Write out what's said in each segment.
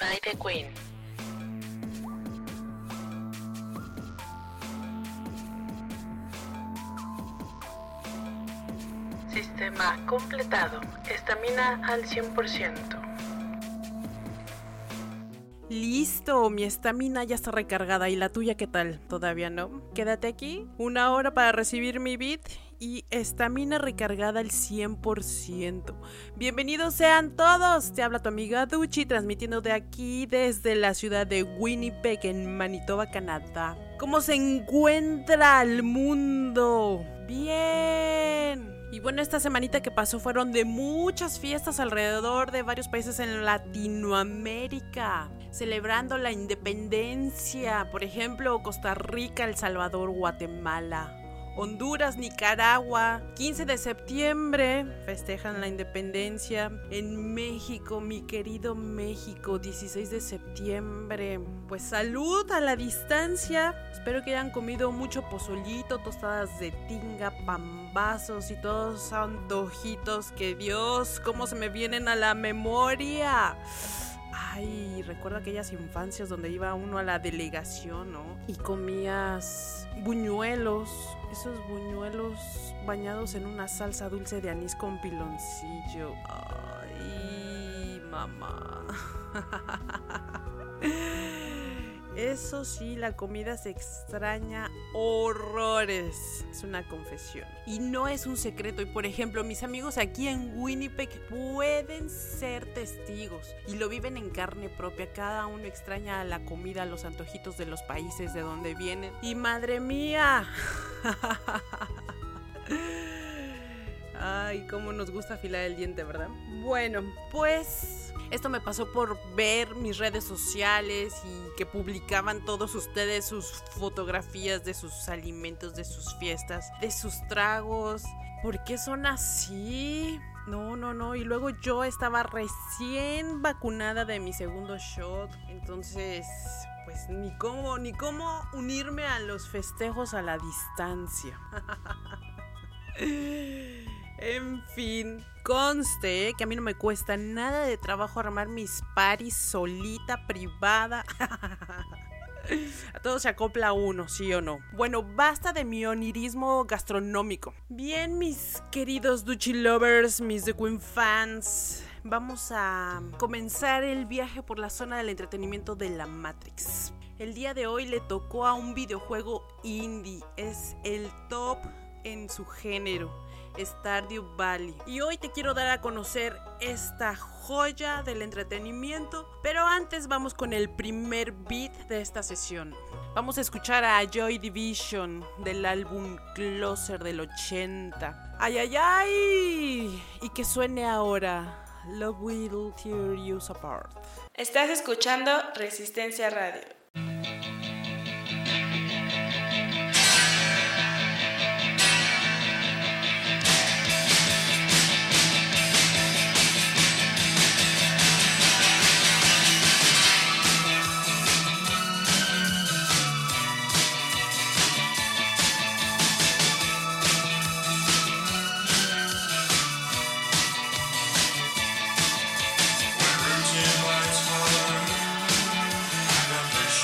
by the Queen. Sistema completado. Estamina al 100%. Listo, mi estamina ya está recargada. ¿Y la tuya qué tal? ¿Todavía no? Quédate aquí 1 hora para recibir mi beat y estamina recargada al 100%. Bienvenidos sean todos. Te habla tu amiga Duchi, transmitiendo de aquí desde la ciudad de Winnipeg, en Manitoba, Canadá. ¿Cómo se encuentra el mundo? Bien. Y bueno, esta semanita que pasó fueron de muchas fiestas alrededor de varios países en Latinoamérica, celebrando la independencia. Por ejemplo, Costa Rica, El Salvador, Guatemala, Honduras, Nicaragua. 15 de septiembre festejan la independencia. En México, mi querido México, 16 de septiembre. Pues salud a la distancia. Espero que hayan comido mucho pozolito, tostadas de tinga, pambazos y todos antojitos que Dios, cómo se me vienen a la memoria. Ay, recuerdo aquellas infancias donde iba uno a la delegación, ¿no? Y comías buñuelos, esos buñuelos bañados en una salsa dulce de anís con piloncillo. Ay, mamá. Eso sí, la comida se extraña horrores. Es una confesión. Y no es un secreto. Y por ejemplo, mis amigos aquí en Winnipeg pueden ser testigos. Y lo viven en carne propia. Cada uno extraña la comida, los antojitos de los países de donde vienen. Y madre mía. Ay, cómo nos gusta afilar el diente, ¿verdad? Bueno, pues esto me pasó por ver mis redes sociales y que publicaban todos ustedes sus fotografías de sus alimentos, de sus fiestas, de sus tragos. ¿Por qué son así? No. Y luego yo estaba recién vacunada de mi segundo shot. Entonces, pues ni cómo unirme a los festejos a la distancia. En fin, conste que a mí no me cuesta nada de trabajo armar mis parties solita, privada. A todo se acopla uno, ¿sí o no? Bueno, basta de mi onirismo gastronómico. Bien, mis queridos Duchi lovers, mis The Queen fans, vamos a comenzar el viaje por la zona del entretenimiento de la Matrix. El día de hoy le tocó a un videojuego indie. Es el top en su género, Stardew Valley. Y hoy te quiero dar a conocer esta joya del entretenimiento. Pero antes vamos con el primer beat de esta sesión. Vamos a escuchar a Joy Division del álbum Closer del 80. ¡Ay! Y que suene ahora Love Will Tear You Apart. Estás escuchando Resistencia Radio. Lights on, I got the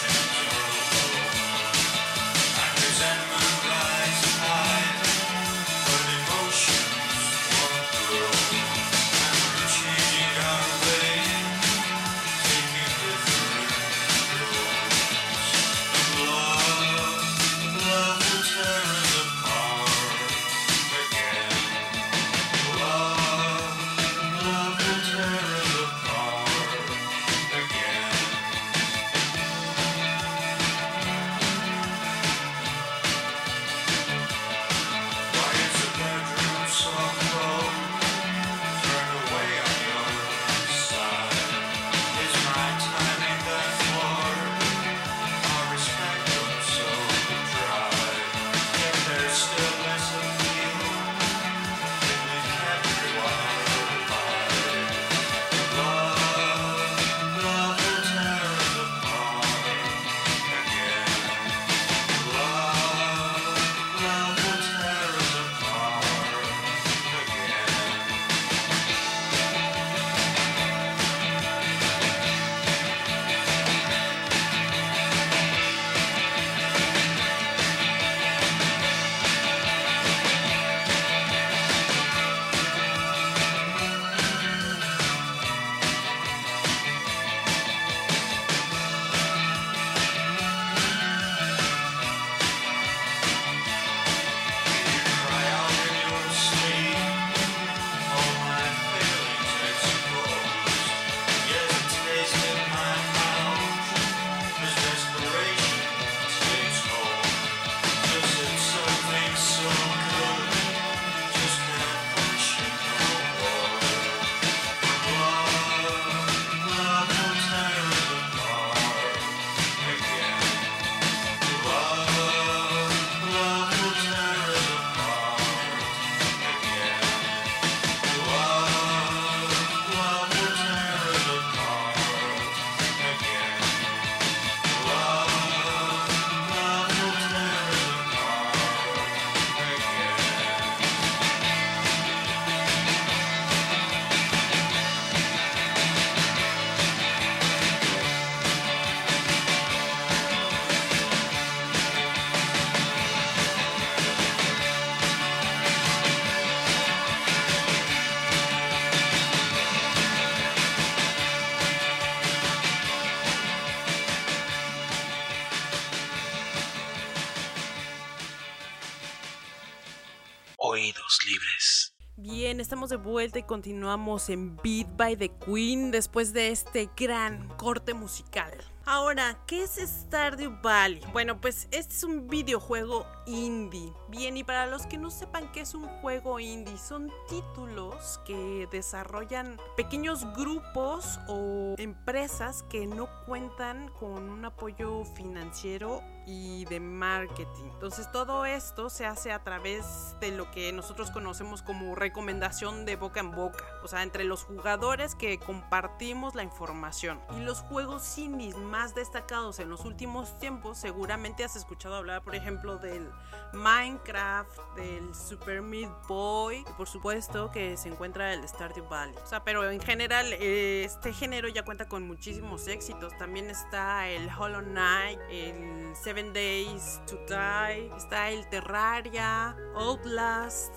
bien, estamos de vuelta y continuamos en Beat by the Queen después de este gran corte musical. Ahora, ¿qué es Stardew Valley? Bueno, pues este es un videojuego indie. Bien, y para los que no sepan qué es un juego indie, son títulos que desarrollan pequeños grupos o empresas que no cuentan con un apoyo financiero y de marketing. Entonces todo esto se hace a través de lo que nosotros conocemos como recomendación de boca en boca, o sea, entre los jugadores que compartimos la información. Y los juegos indies más destacados en los últimos tiempos, seguramente has escuchado hablar, por ejemplo, del Minecraft, del Super Meat Boy, y por supuesto que se encuentra el Stardew Valley. O sea, pero en general este género ya cuenta con muchísimos éxitos. También está el Hollow Knight, el 7 Days to Die, está el Terraria, Outlast,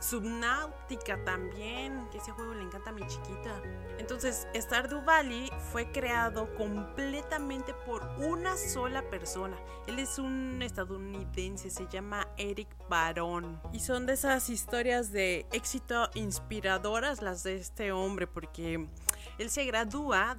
Subnautica también, que ese juego le encanta a mi chiquita. Entonces, Stardew Valley fue creado completamente por una sola persona. Él es un estadounidense, se llama Eric Barón. Y son de esas historias de éxito inspiradoras las de este hombre, porque él se gradúa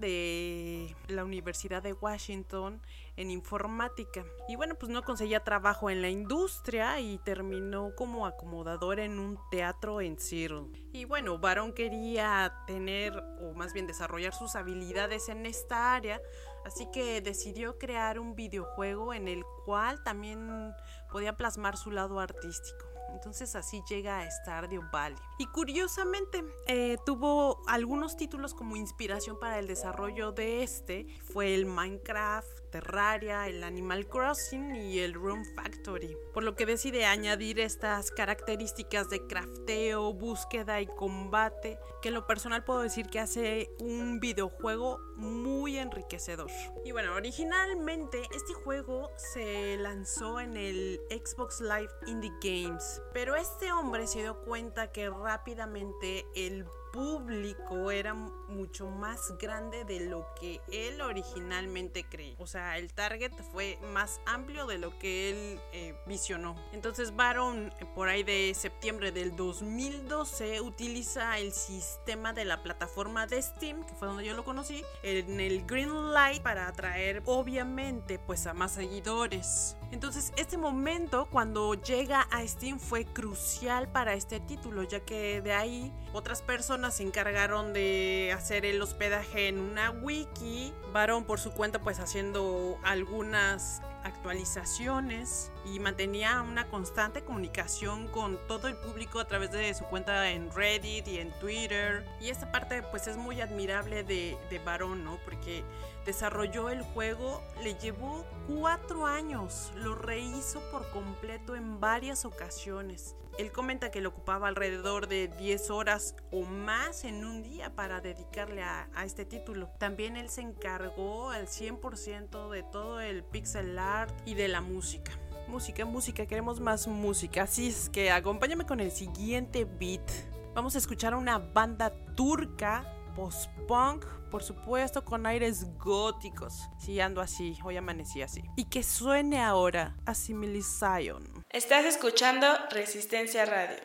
de la Universidad de Washington en informática. Y bueno, pues no conseguía trabajo en la industria y terminó como acomodador en un teatro en Seattle. Y bueno, Barón quería tener, o más bien desarrollar sus habilidades en esta área, así que decidió crear un videojuego en el cual también podía plasmar su lado artístico. Entonces así llega a Stardew Valley. Y curiosamente tuvo algunos títulos como inspiración para el desarrollo de este. Fue el Minecraft, Terraria, el Animal Crossing y el Room Factory. Por lo que decide añadir estas características de crafteo, búsqueda y combate, que en lo personal puedo decir que hace un videojuego muy enriquecedor. Y bueno, originalmente este juego se lanzó en el Xbox Live Indie Games, pero este hombre se dio cuenta que rápidamente el público era mucho más grande de lo que él originalmente creía. O sea, el target fue más amplio de lo que él visionó. Entonces Barón, por ahí de septiembre del 2012, utiliza el sistema de la plataforma de Steam, que fue donde yo lo conocí, en el Greenlight, para atraer obviamente pues a más seguidores. Entonces este momento cuando llega a Steam fue crucial para este título, ya que de ahí otras personas se encargaron de hacer el hospedaje en una wiki. Barón por su cuenta pues haciendo algunas actualizaciones y mantenía una constante comunicación con todo el público a través de su cuenta en Reddit y en Twitter. Y esta parte pues es muy admirable de Barón, ¿no? Porque desarrolló el juego, le llevó 4 años, lo rehizo por completo en varias ocasiones. Él comenta que le ocupaba alrededor de 10 horas o más en un día para dedicarle a este título. También él se encargó al 100% de todo el pixel art y de la música. Música, queremos más música. Así es que acompáñame con el siguiente beat. Vamos a escuchar a una banda turca, post-punk, por supuesto, con aires góticos. Sí, ando así, hoy amanecí así. Y que suene ahora Assimilation. Estás escuchando Resistencia Radio.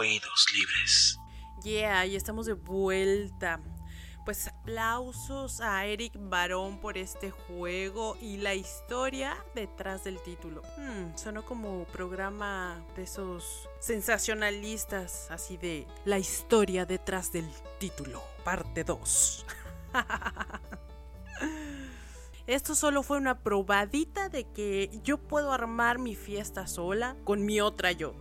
Oídos libres. Yeah, y estamos de vuelta. Pues aplausos a Eric Barón por este juego y la historia detrás del título. Sonó como programa de esos sensacionalistas, así de la historia detrás del título, parte 2. Esto solo fue una probadita de que yo puedo armar mi fiesta sola con mi otra yo.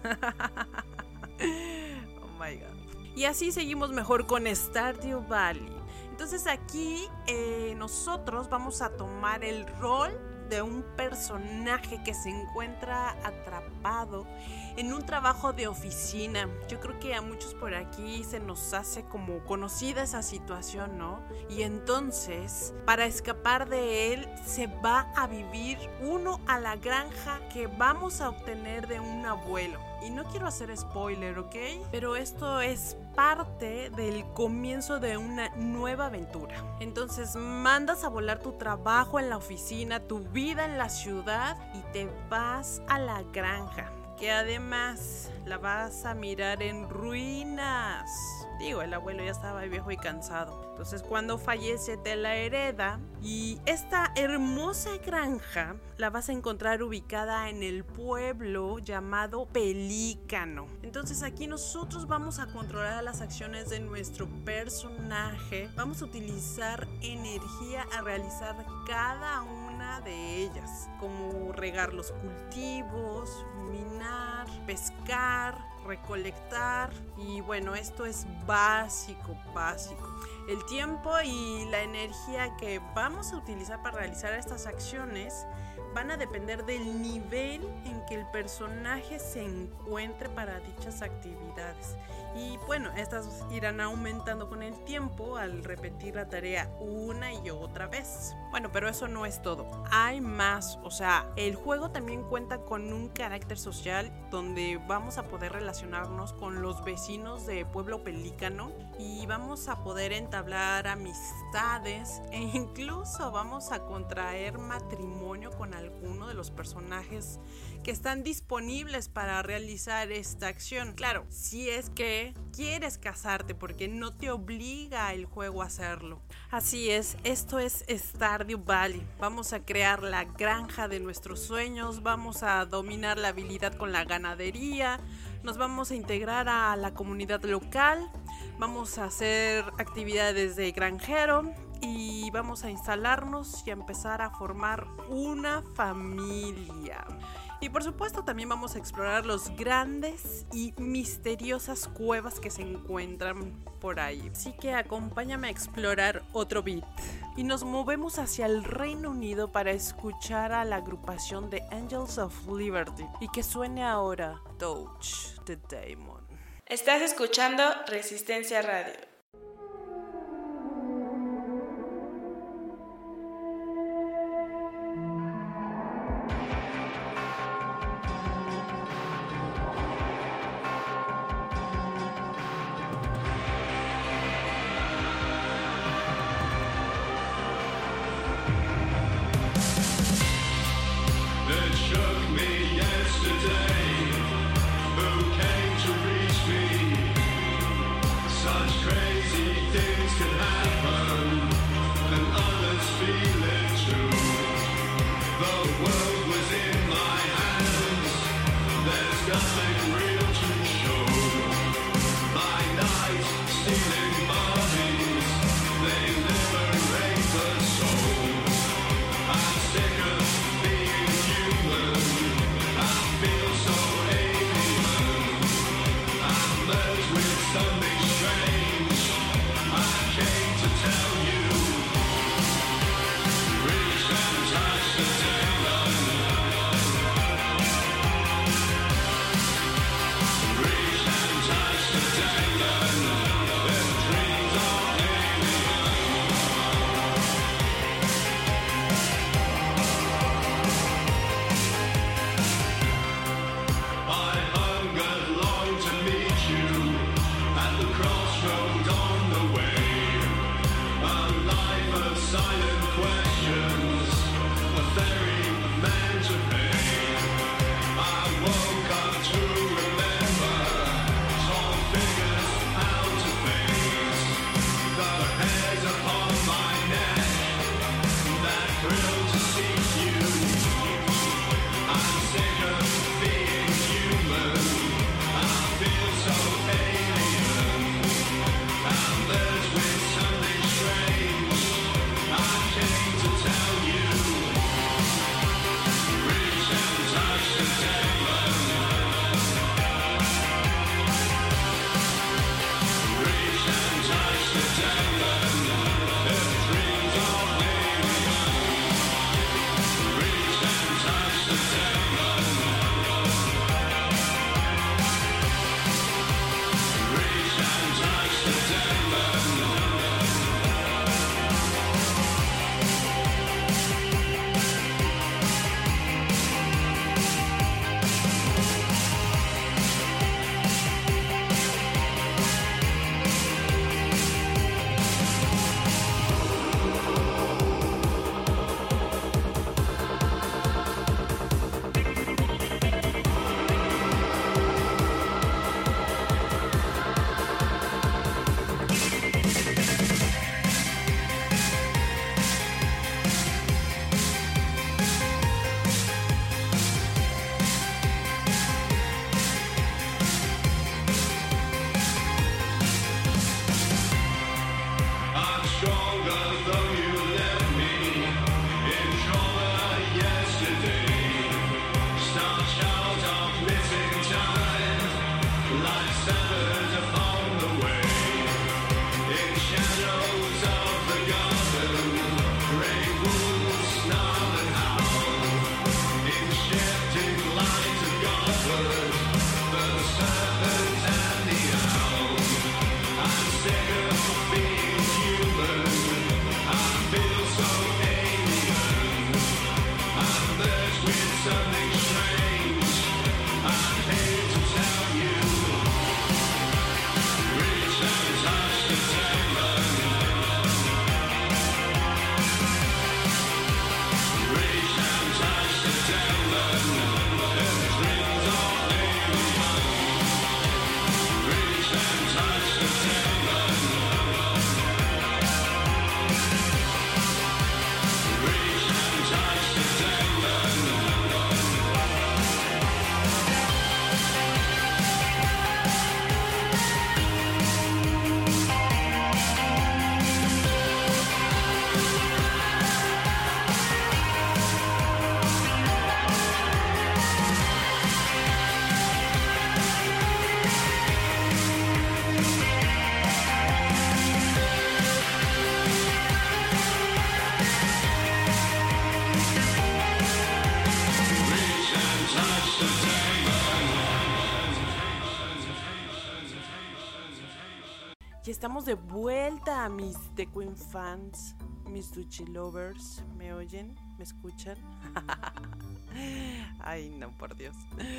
Oh my god. Y así seguimos mejor con Stardew Valley. Entonces aquí nosotros vamos a tomar el rol de un personaje que se encuentra atrapado en un trabajo de oficina. Yo creo que a muchos por aquí se nos hace como conocida esa situación, ¿no? Y entonces, para escapar de él, se va a vivir uno a la granja que vamos a obtener de un abuelo. Y no quiero hacer spoiler, ¿ok? Pero esto es parte del comienzo de una nueva aventura. Entonces mandas a volar tu trabajo en la oficina, tu vida en la ciudad y te vas a la granja, que además la vas a mirar en ruinas. Digo, el abuelo ya estaba viejo y cansado. Entonces cuando fallece te la hereda y esta hermosa granja la vas a encontrar ubicada en el pueblo llamado Pelícano. Entonces aquí nosotros vamos a controlar las acciones de nuestro personaje. Vamos a utilizar energía a realizar cada una de ellas, como regar los cultivos, minar, pescar, recolectar. Y bueno, esto es básico. El tiempo y la energía que vamos a utilizar para realizar estas acciones van a depender del nivel en que el personaje se encuentre para dichas actividades. Y bueno, estas irán aumentando con el tiempo al repetir la tarea una y otra vez. Bueno, pero eso no es todo. Hay más, o sea, el juego también cuenta con un carácter social donde vamos a poder relacionarnos con los vecinos de Pueblo Pelícano y vamos a poder entablar amistades e incluso vamos a contraer matrimonio con alguno de los personajes que están disponibles para realizar esta acción. Claro, si es que quieres casarte, porque no te obliga el juego a hacerlo. Así es, esto es Stardew Valley. Vamos a crear la granja de nuestros sueños, vamos a dominar la habilidad con la ganadería, nos vamos a integrar a la comunidad local, vamos a hacer actividades de granjero y vamos a instalarnos y a empezar a formar una familia. Y por supuesto también vamos a explorar los grandes y misteriosas cuevas que se encuentran por ahí. Así que acompáñame a explorar otro beat. Y nos movemos hacia el Reino Unido para escuchar a la agrupación de Angels of Liberty. Y que suene ahora Touch the Demon. Estás escuchando Resistencia Radio. Reach and touch the devil. Aquí estamos de vuelta, mis The Queen fans, mis Duchi lovers. ¿Me oyen? ¿Me escuchan? Ay, no, por Dios.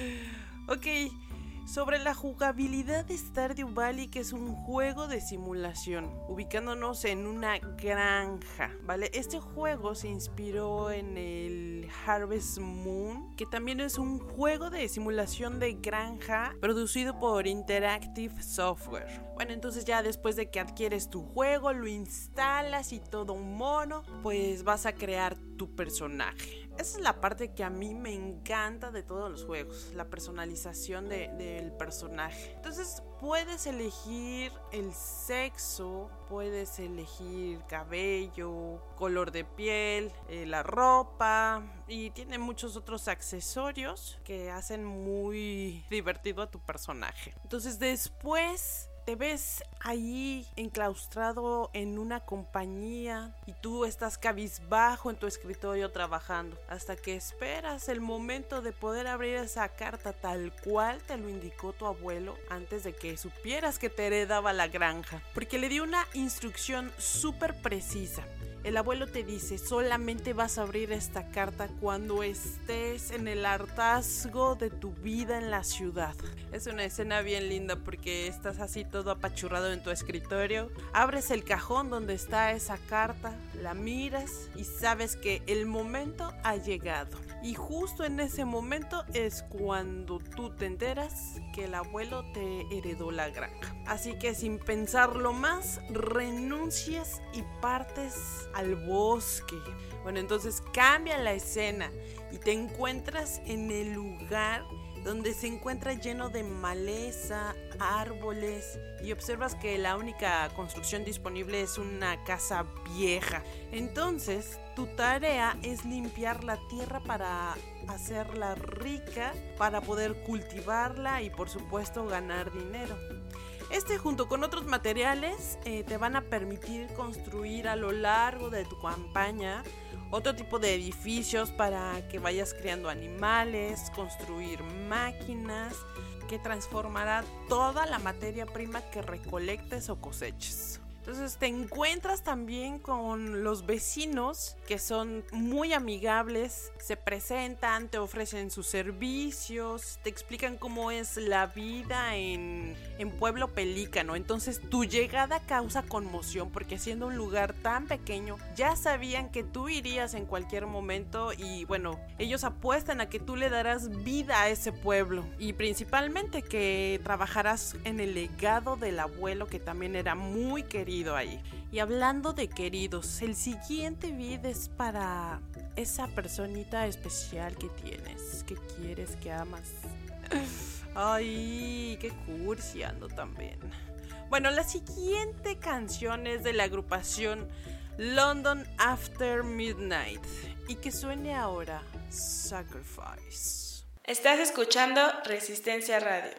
Ok, sobre la jugabilidad de Stardew Valley, que es un juego de simulación, ubicándonos en una granja, ¿vale? Este juego se inspiró en el Harvest Moon, que también es un juego de simulación de granja producido por Interactive Software. Bueno, entonces ya después de que adquieres tu juego, lo instalas y todo un mono, pues vas a crear tu personaje. Esa es la parte que a mí me encanta de todos los juegos, la personalización del personaje. Entonces puedes elegir el sexo, puedes elegir cabello, color de piel, la ropa, y tiene muchos otros accesorios que hacen muy divertido a tu personaje. Entonces después te ves ahí enclaustrado en una compañía y tú estás cabizbajo en tu escritorio trabajando hasta que esperas el momento de poder abrir esa carta tal cual te lo indicó tu abuelo antes de que supieras que te heredaba la granja, porque le dio una instrucción súper precisa. El abuelo te dice, solamente vas a abrir esta carta cuando estés en el hartazgo de tu vida en la ciudad. Es una escena bien linda porque estás así todo apachurrado en tu escritorio, abres el cajón donde está esa carta, la miras y sabes que el momento ha llegado. Y justo en ese momento es cuando tú te enteras que el abuelo te heredó la granja. Así que sin pensarlo más, renuncias y partes al bosque. Bueno, entonces cambia la escena y te encuentras en el lugar donde se encuentra lleno de maleza, árboles, y observas que la única construcción disponible es una casa vieja. Entonces, tu tarea es limpiar la tierra para hacerla rica, para poder cultivarla y por supuesto ganar dinero. Junto con otros materiales te van a permitir construir a lo largo de tu campaña otro tipo de edificios para que vayas creando animales, construir máquinas que transformará toda la materia prima que recolectes o coseches. Entonces te encuentras también con los vecinos que son muy amigables, se presentan, te ofrecen sus servicios, te explican cómo es la vida en Pueblo Pelícano. Entonces tu llegada causa conmoción porque siendo un lugar tan pequeño ya sabían que tú irías en cualquier momento y bueno, ellos apuestan a que tú le darás vida a ese pueblo y principalmente que trabajarás en el legado del abuelo que también era muy querido ahí. Y hablando de queridos, el siguiente vid es para esa personita especial que tienes, que quieres, que amas. Ay, qué cursi ando también. Bueno, la siguiente canción es de la agrupación London After Midnight y que suene ahora Sacrifice. Estás escuchando Resistencia Radio.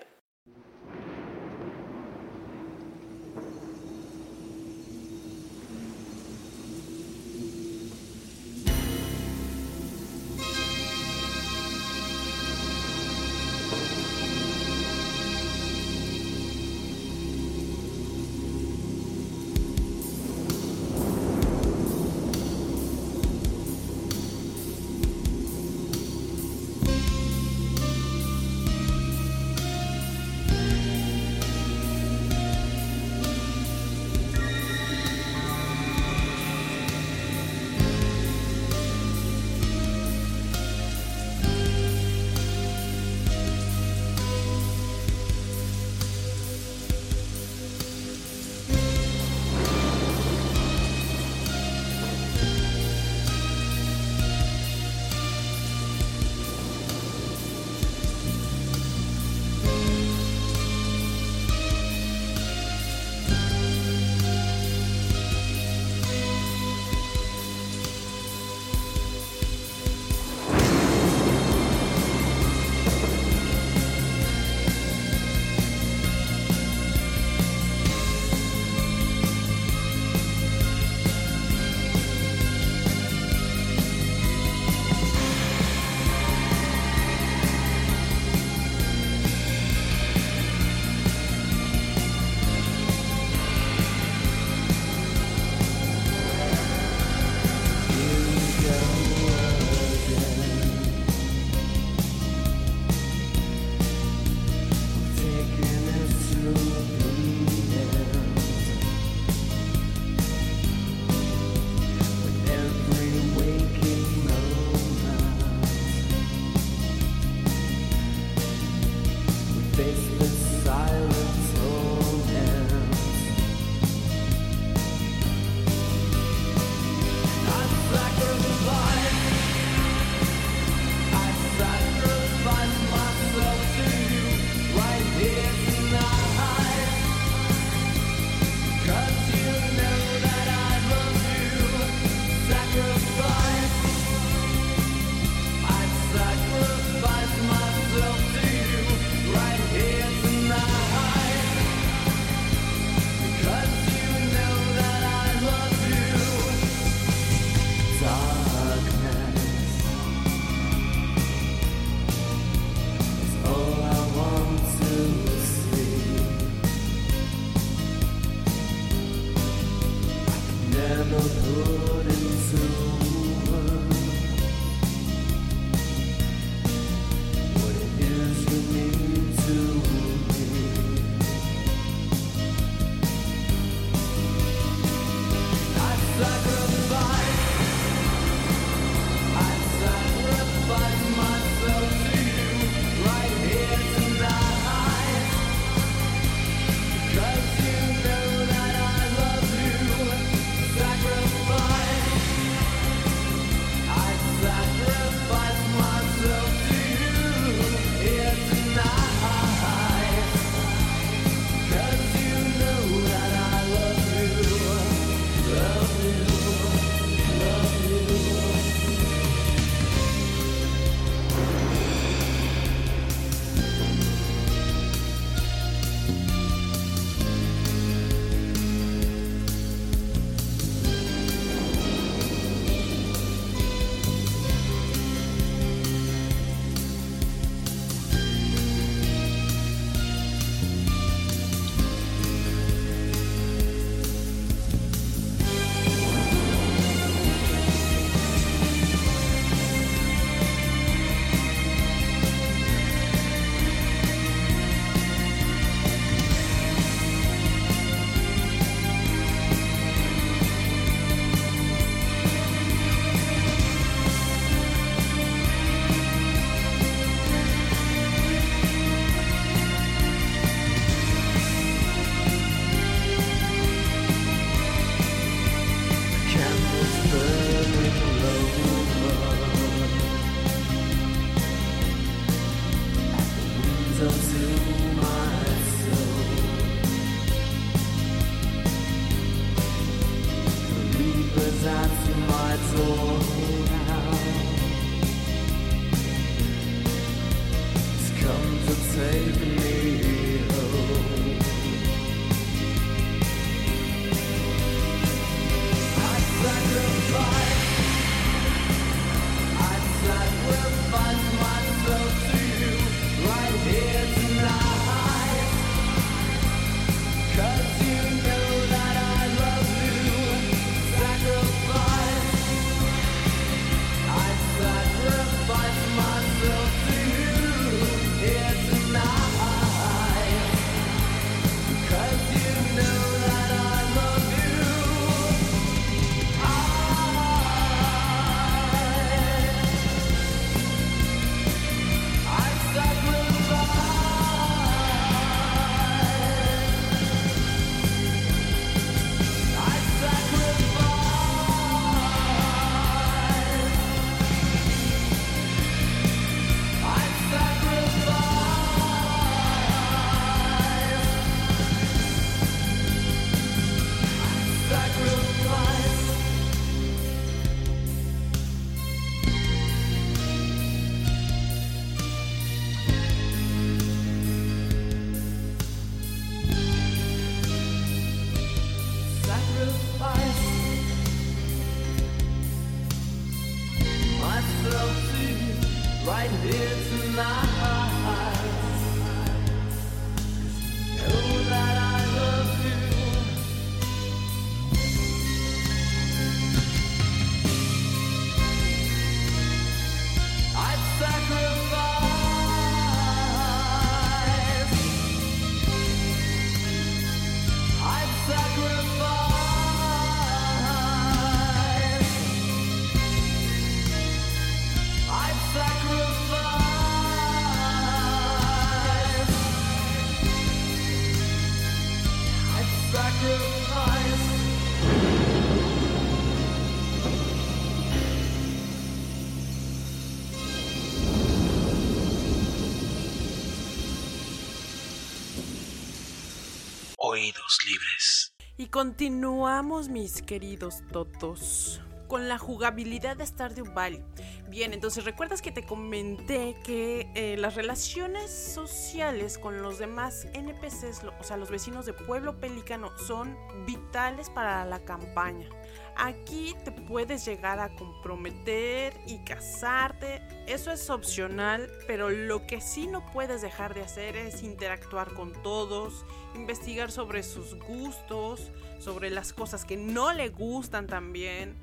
Oídos libres. Y continuamos, mis queridos totos, con la jugabilidad de Stardew Valley. Bien, entonces recuerdas que te comenté que las relaciones sociales con los demás NPCs, o sea, los vecinos de Pueblo Pelícano, son vitales para la campaña. Aquí te puedes llegar a comprometer y casarte, eso es opcional, pero lo que sí no puedes dejar de hacer es interactuar con todos, investigar sobre sus gustos, sobre las cosas que no le gustan también.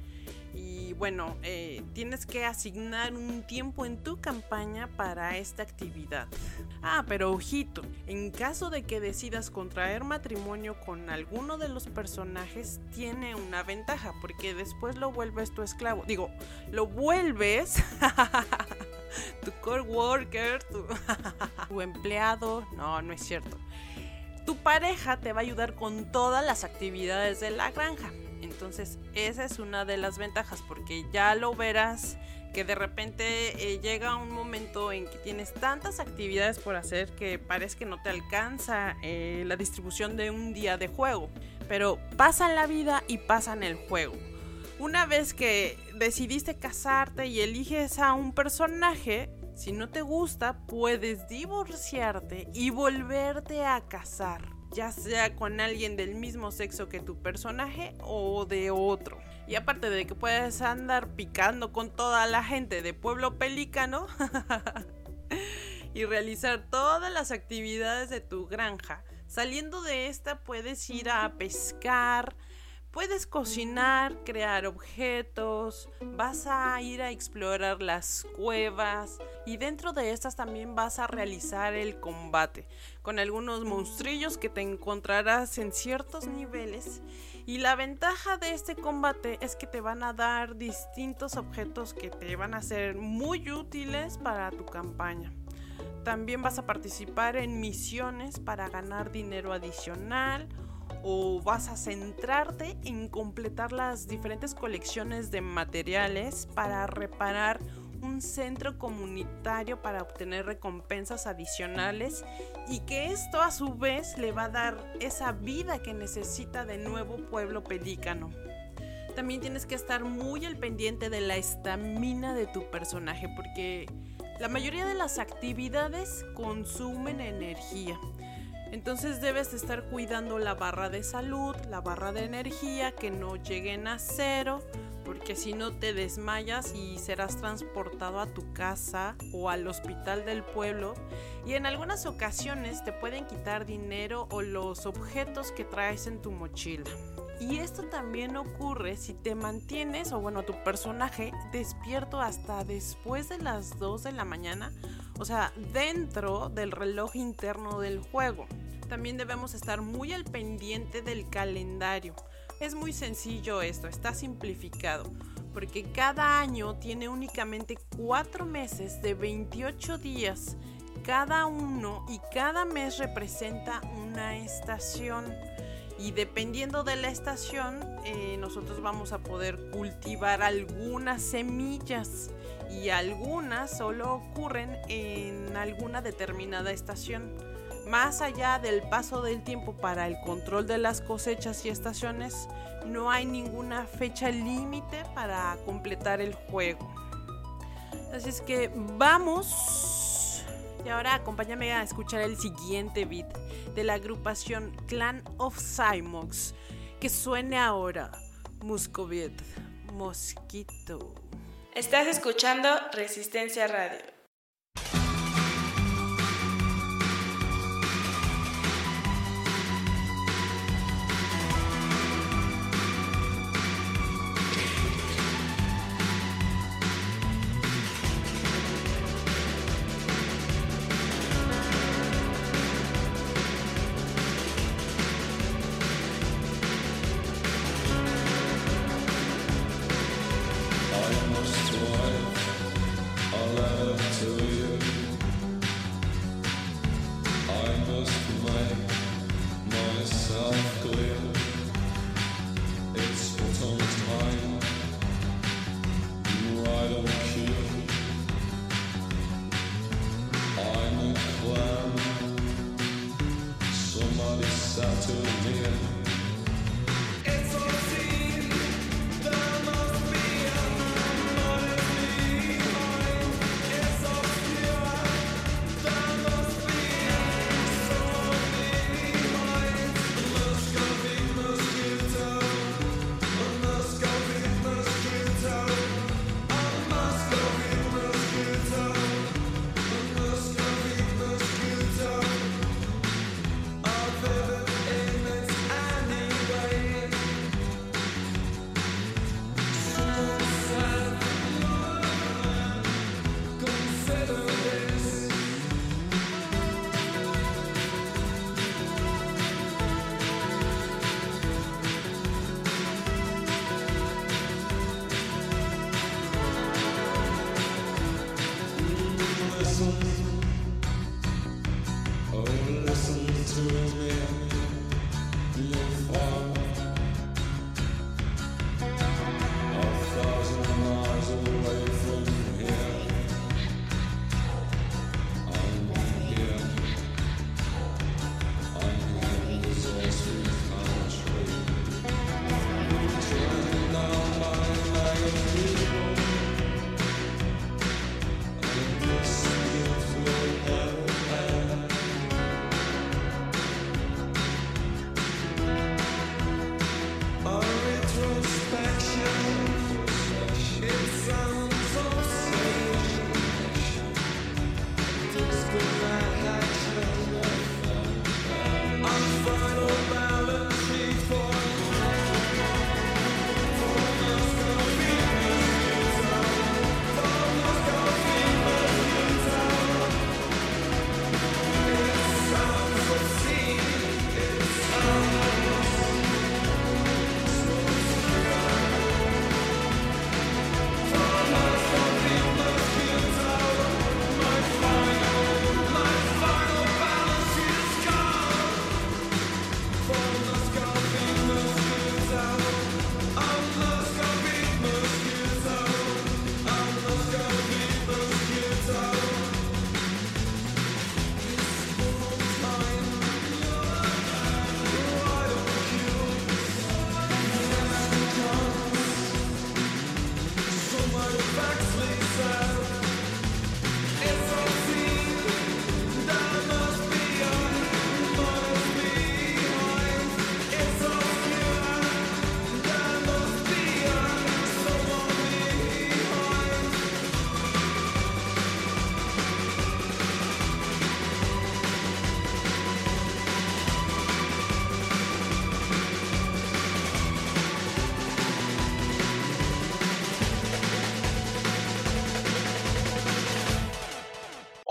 Y bueno, tienes que asignar un tiempo en tu campaña para esta actividad. Ah, pero ojito, en caso de que decidas contraer matrimonio con alguno de los personajes, tiene una ventaja, porque después lo vuelves tu esclavo. Digo, lo vuelves tu coworker, tu empleado. No, no es cierto. Tu pareja te va a ayudar con todas las actividades de la granja. Entonces esa es una de las ventajas, porque ya lo verás que de repente llega un momento en que tienes tantas actividades por hacer que parece que no te alcanza la distribución de un día de juego. Pero pasa en la vida y pasa en el juego. Una vez que decidiste casarte y eliges a un personaje, si no te gusta, puedes divorciarte y volverte a casar, ya sea con alguien del mismo sexo que tu personaje o de otro. Y aparte de que puedes andar picando con toda la gente de Pueblo Pelícano y realizar todas las actividades de tu granja. Saliendo de esta puedes ir a pescar, puedes cocinar, crear objetos, vas a ir a explorar las cuevas y dentro de estas también vas a realizar el combate con algunos monstrillos que te encontrarás en ciertos niveles. Y la ventaja de este combate es que te van a dar distintos objetos que te van a ser muy útiles para tu campaña. También vas a participar en misiones para ganar dinero adicional, o vas a centrarte en completar las diferentes colecciones de materiales para reparar un centro comunitario para obtener recompensas adicionales, y que esto a su vez le va a dar esa vida que necesita de nuevo Pueblo Pelícano. También tienes que estar muy al pendiente de la estamina de tu personaje, porque La mayoría de las actividades consumen energía. Entonces debes estar cuidando la barra de salud, la barra de energía, que no lleguen a cero, porque si no te desmayas y serás transportado a tu casa o al hospital del pueblo. Y en algunas ocasiones te pueden quitar dinero o los objetos que traes en tu mochila. Y esto también ocurre si te mantienes, tu personaje despierto hasta después de las 2 de la mañana, o sea, dentro del reloj interno del juego. También debemos estar muy al pendiente del calendario. Es muy sencillo esto, está simplificado, porque cada año tiene únicamente 4 meses de 28 días, cada uno, y cada mes representa una estación. Y dependiendo de la estación, nosotros vamos a poder cultivar algunas semillas, y algunas solo ocurren en alguna determinada estación. Más allá del paso del tiempo para el control de las cosechas y estaciones, no hay ninguna fecha límite para completar el juego. Así es que vamos. Y ahora acompáñame a escuchar el siguiente beat de la agrupación Clan of Cymox. Que suene ahora, Muscovit, Mosquito. Estás escuchando Resistencia Radio. I must survive. I'll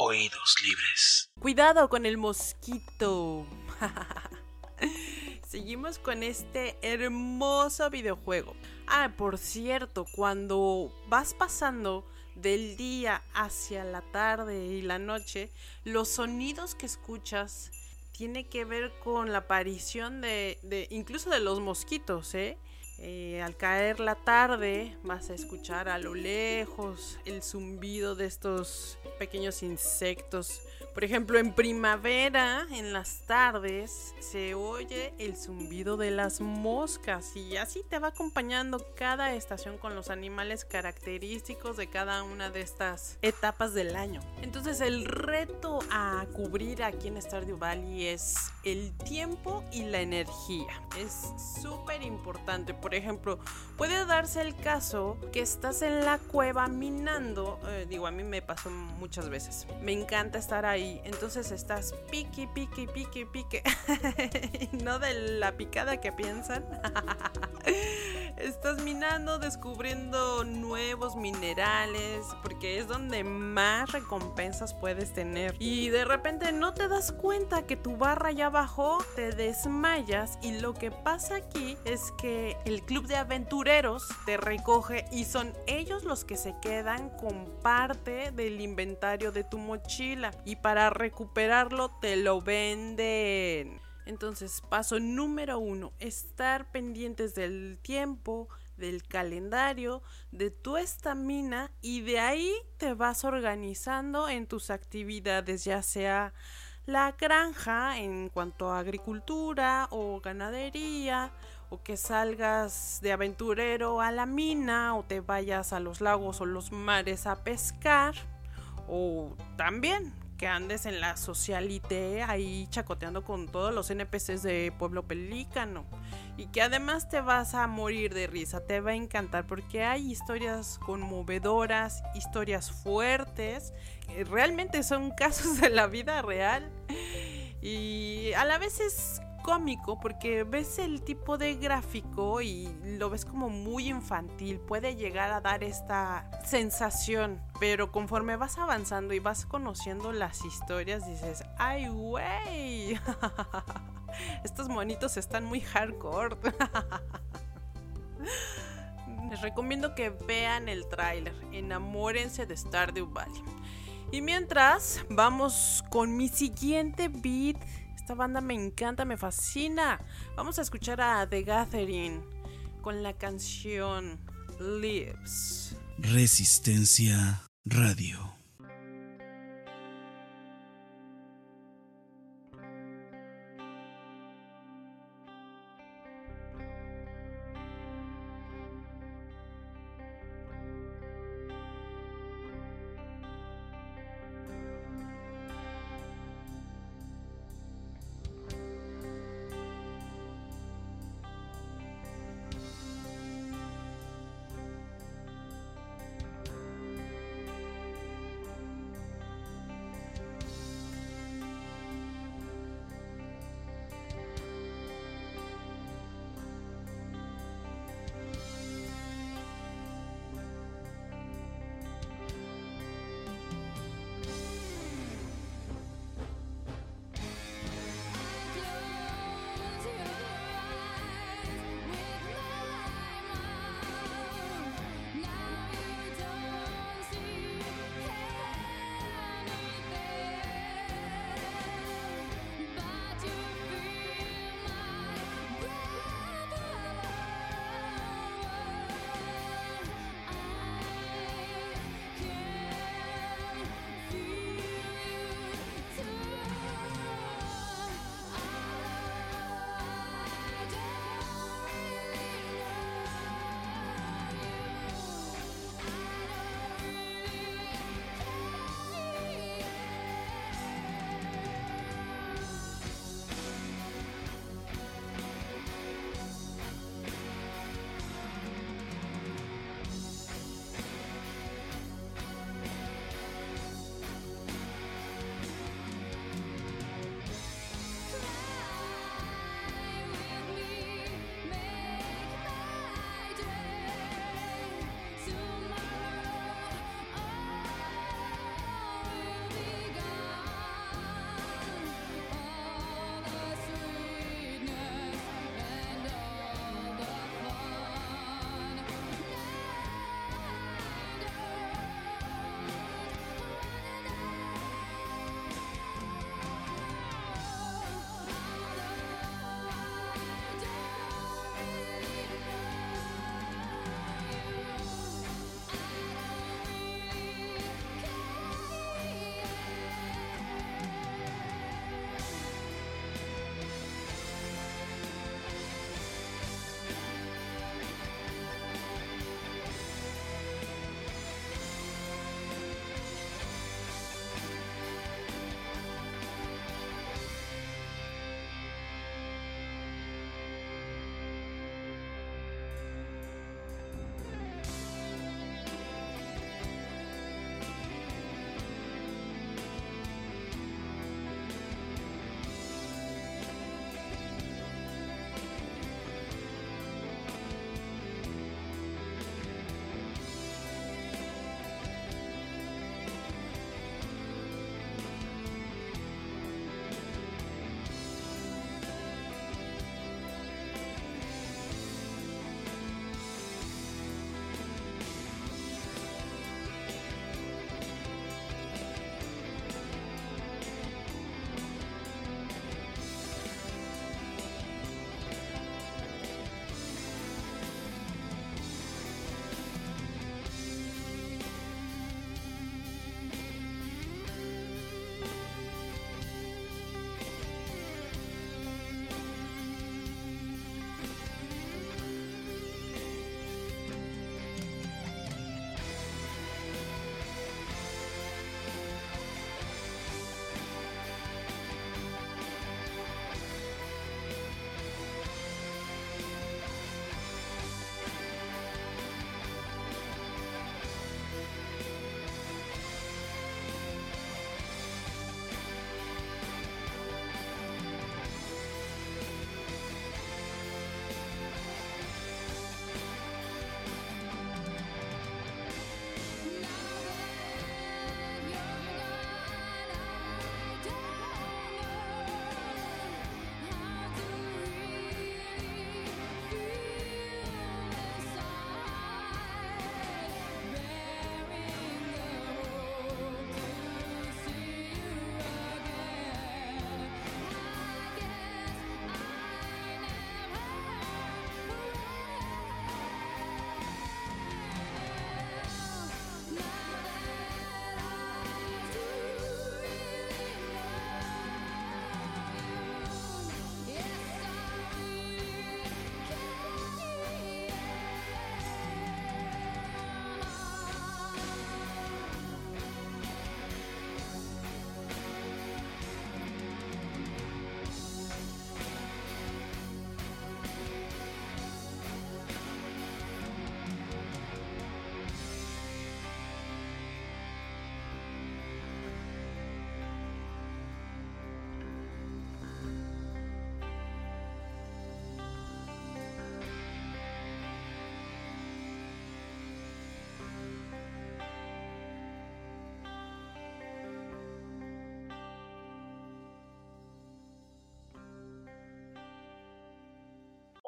Oídos libres. Cuidado con el mosquito. Seguimos con este hermoso videojuego. Por cierto, cuando vas pasando del día hacia la tarde y la noche, los sonidos que escuchas tiene que ver con la aparición de incluso de los mosquitos, al caer la tarde vas a escuchar a lo lejos el zumbido de estos pequeños insectos. Por ejemplo, en primavera, en las tardes, se oye el zumbido de las moscas y así te va acompañando cada estación con los animales característicos de cada una de estas etapas del año. Entonces, el reto a cubrir aquí en Stardew Valley es el tiempo y la energía. Es súper importante. Por ejemplo, puede darse el caso que estás en la cueva minando. A mí me pasó muchas veces. Me encanta estar ahí. Entonces estás pique. No de la picada que piensan. Estás minando, descubriendo nuevos minerales, porque es donde más recompensas puedes tener. Y de repente no te das cuenta que tu barra ya bajó, te desmayas y lo que pasa aquí es que el club de aventureros te recoge y son ellos los que se quedan con parte del inventario de tu mochila y para recuperarlo te lo venden. Entonces, paso número 1, estar pendientes del tiempo, del calendario, de tu estamina y de ahí te vas organizando en tus actividades, ya sea la granja en cuanto a agricultura o ganadería, o que salgas de aventurero a la mina o te vayas a los lagos o los mares a pescar, o también que andes en la socialité ahí chacoteando con todos los NPCs de Pueblo Pelícano y que además te vas a morir de risa, te va a encantar porque hay historias conmovedoras, historias fuertes, que realmente son casos de la vida real y a la vez es cómico porque ves el tipo de gráfico y lo ves como muy infantil, puede llegar a dar esta sensación, pero conforme vas avanzando y vas conociendo las historias dices, ¡ay güey! Estos monitos están muy hardcore. Les recomiendo que vean el tráiler, enamórense de Stardew Valley. Y mientras, vamos con mi siguiente beat. Esta banda me encanta, me fascina. Vamos a escuchar a The Gathering con la canción Lives. Resistencia Radio.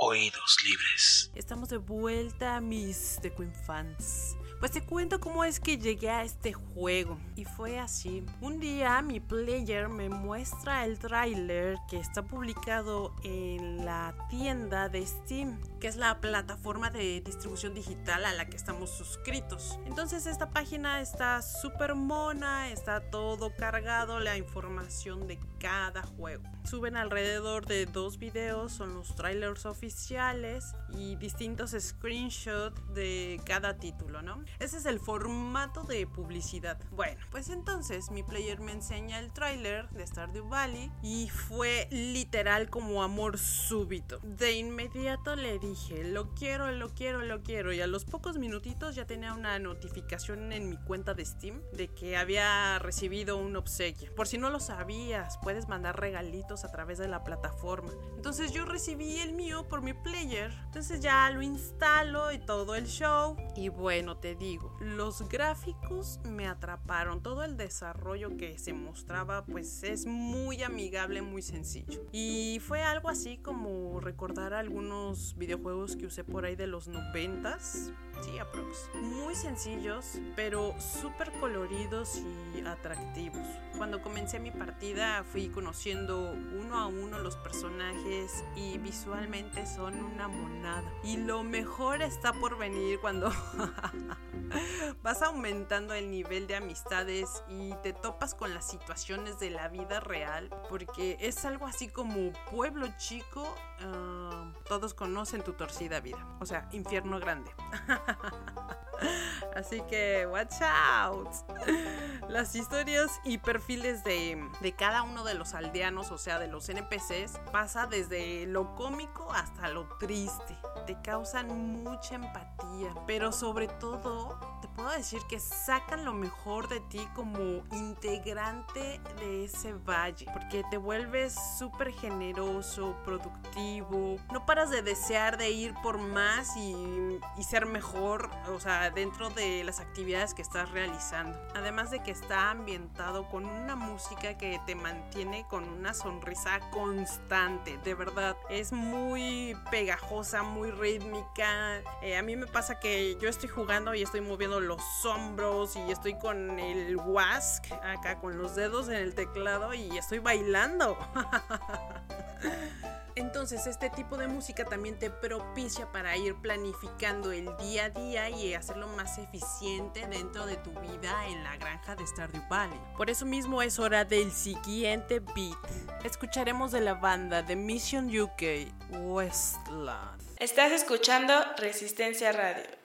Oídos libres. Estamos de vuelta, mis The Queen fans. Pues te cuento cómo es que llegué a este juego. Y fue así. Un día mi player me muestra el tráiler que está publicado en la tienda de Steam, que es la plataforma de distribución digital a la que estamos suscritos. Entonces esta página está súper mona, está todo cargado, la información de cada juego. Suben alrededor de 2 videos, son los trailers oficiales y distintos screenshots de cada título, ¿no? Ese es el formato de publicidad. Bueno, pues entonces mi player me enseña el tráiler de Stardew Valley y fue literal como amor súbito. De inmediato le dije, lo quiero, y a los pocos minutitos ya tenía una notificación en mi cuenta de Steam de que había recibido un obsequio. Por si no lo sabías, puedes mandar regalitos a través de la plataforma. Entonces yo recibí el mío por mi player, entonces ya lo instalo y todo el show. Y bueno, te digo, los gráficos me atraparon, todo el desarrollo que se mostraba pues es muy amigable, muy sencillo. Y fue algo así como recordar algunos videojuegos que usé por ahí de los 90s. Sí, aprox. Muy sencillos, pero súper coloridos y atractivos. Cuando comencé mi partida fui conociendo uno a uno los personajes y visualmente son una monada. Y lo mejor está por venir cuando vas aumentando el nivel de amistades y te topas con las situaciones de la vida real, porque es algo así como pueblo chico, todos conocen tu torcida vida, o sea, infierno grande. Así que watch out. Las historias y perfiles de cada uno de los aldeanos, o sea, de los NPCs, pasa desde lo cómico hasta lo triste. Te causan mucha empatía, pero sobre todo te puedo decir que sacan lo mejor de ti como integrante de ese valle, porque te vuelves súper generoso, productivo, no paras de desear de ir por más y ser mejor, o sea, dentro de las actividades que estás realizando. Además de que está ambientado con una música que te mantiene con una sonrisa constante, de verdad, es muy pegajosa, muy rítmica. A mí me pasa que yo estoy jugando y estoy moviendo los hombros y estoy con el WASD acá con los dedos en el teclado y estoy bailando. Entonces este tipo de música también te propicia para ir planificando el día a día y hacerlo más eficiente dentro de tu vida en la granja de Stardew Valley. Por eso mismo es hora del siguiente beat. Escucharemos de la banda de Mission UK, Westland. Estás escuchando Resistencia Radio.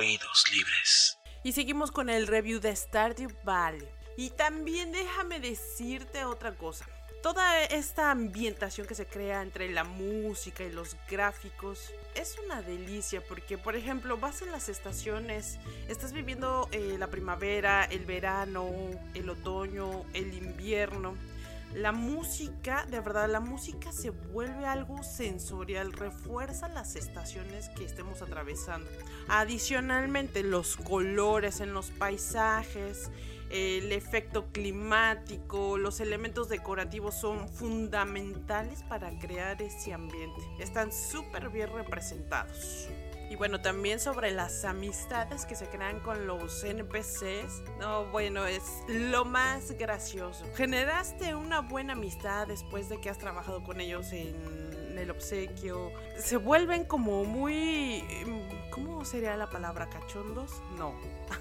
Oídos libres. Y seguimos con el review de Stardew Valley. Y también déjame decirte otra cosa. Toda esta ambientación que se crea entre la música y los gráficos es una delicia porque, por ejemplo, vas en las estaciones, estás viviendo la primavera, el verano, el otoño, el invierno. La música, de verdad, la música se vuelve algo sensorial, refuerza las estaciones que estemos atravesando. Adicionalmente, los colores en los paisajes, el efecto climático, los elementos decorativos son fundamentales para crear ese ambiente. Están súper bien representados. Y bueno, también sobre las amistades que se crean con los NPCs. No, bueno, es lo más gracioso. Generaste una buena amistad después de que has trabajado con ellos en el obsequio. Se vuelven como muy... ¿Cómo sería la palabra? ¿Cachondos? No.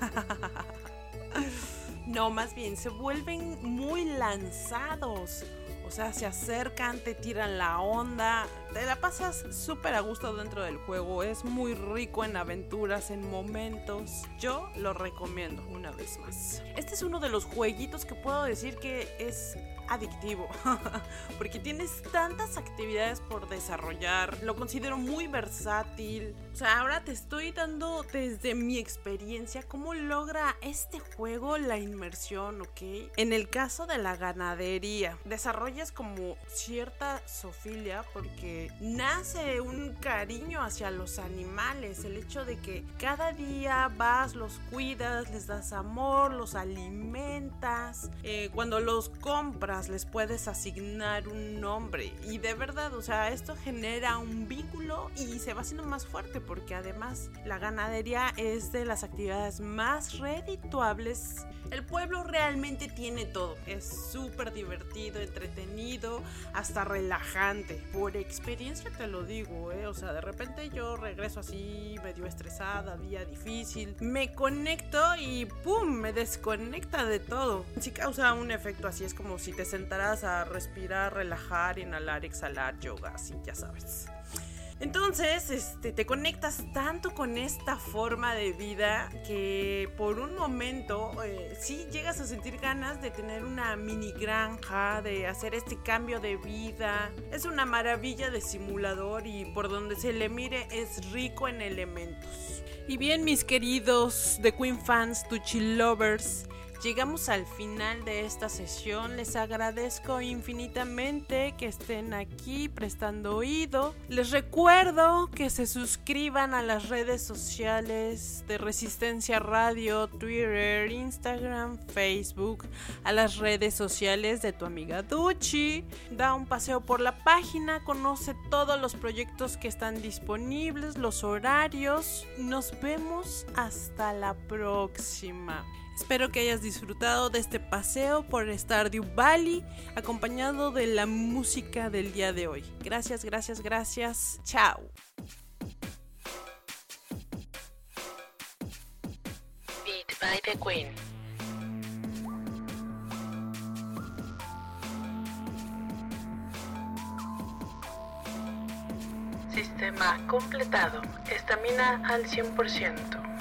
No, más bien, se vuelven muy lanzados. O sea, se acercan, te tiran la onda. Te la pasas súper a gusto dentro del juego. Es muy rico en aventuras, en momentos. Yo lo recomiendo una vez más. Este es uno de los jueguitos que puedo decir que es adictivo. Porque tienes tantas actividades por desarrollar. Lo considero muy versátil. O sea, ahora te estoy dando desde mi experiencia cómo logra este juego la inmersión, ¿ok? En el caso de la ganadería, desarrollas como cierta zoofilia porque nace un cariño hacia los animales. El hecho de que cada día vas, los cuidas, les das amor, los alimentas. Cuando los compras les puedes asignar un nombre. Y de verdad, o sea, esto genera un vínculo y se va haciendo más fuerte porque además la ganadería es de las actividades más redituables. El pueblo realmente tiene todo. Es súper divertido, entretenido, hasta relajante. Por experiencia te lo digo, O sea, de repente yo regreso así medio estresada, día difícil. Me conecto y ¡pum! Me desconecta de todo. Sí causa un efecto así, es como si te sentaras a respirar, relajar, inhalar, exhalar, yoga, así, ya sabes. Entonces, te conectas tanto con esta forma de vida que por un momento sí llegas a sentir ganas de tener una mini granja, de hacer este cambio de vida. Es una maravilla de simulador y por donde se le mire es rico en elementos. Y bien, mis queridos The Queen fans, Tuchi lovers, llegamos al final de esta sesión. Les agradezco infinitamente que estén aquí prestando oído. Les recuerdo que se suscriban a las redes sociales de Resistencia Radio, Twitter, Instagram, Facebook, a las redes sociales de tu amiga Duchi. Da un paseo por la página, conoce todos los proyectos que están disponibles, los horarios. Nos vemos hasta la próxima. Espero que hayas disfrutado de este paseo por Stardew Valley, acompañado de la música del día de hoy. Gracias, gracias, gracias. Chao. Beat by the Queen. Sistema completado. Estamina al 100%.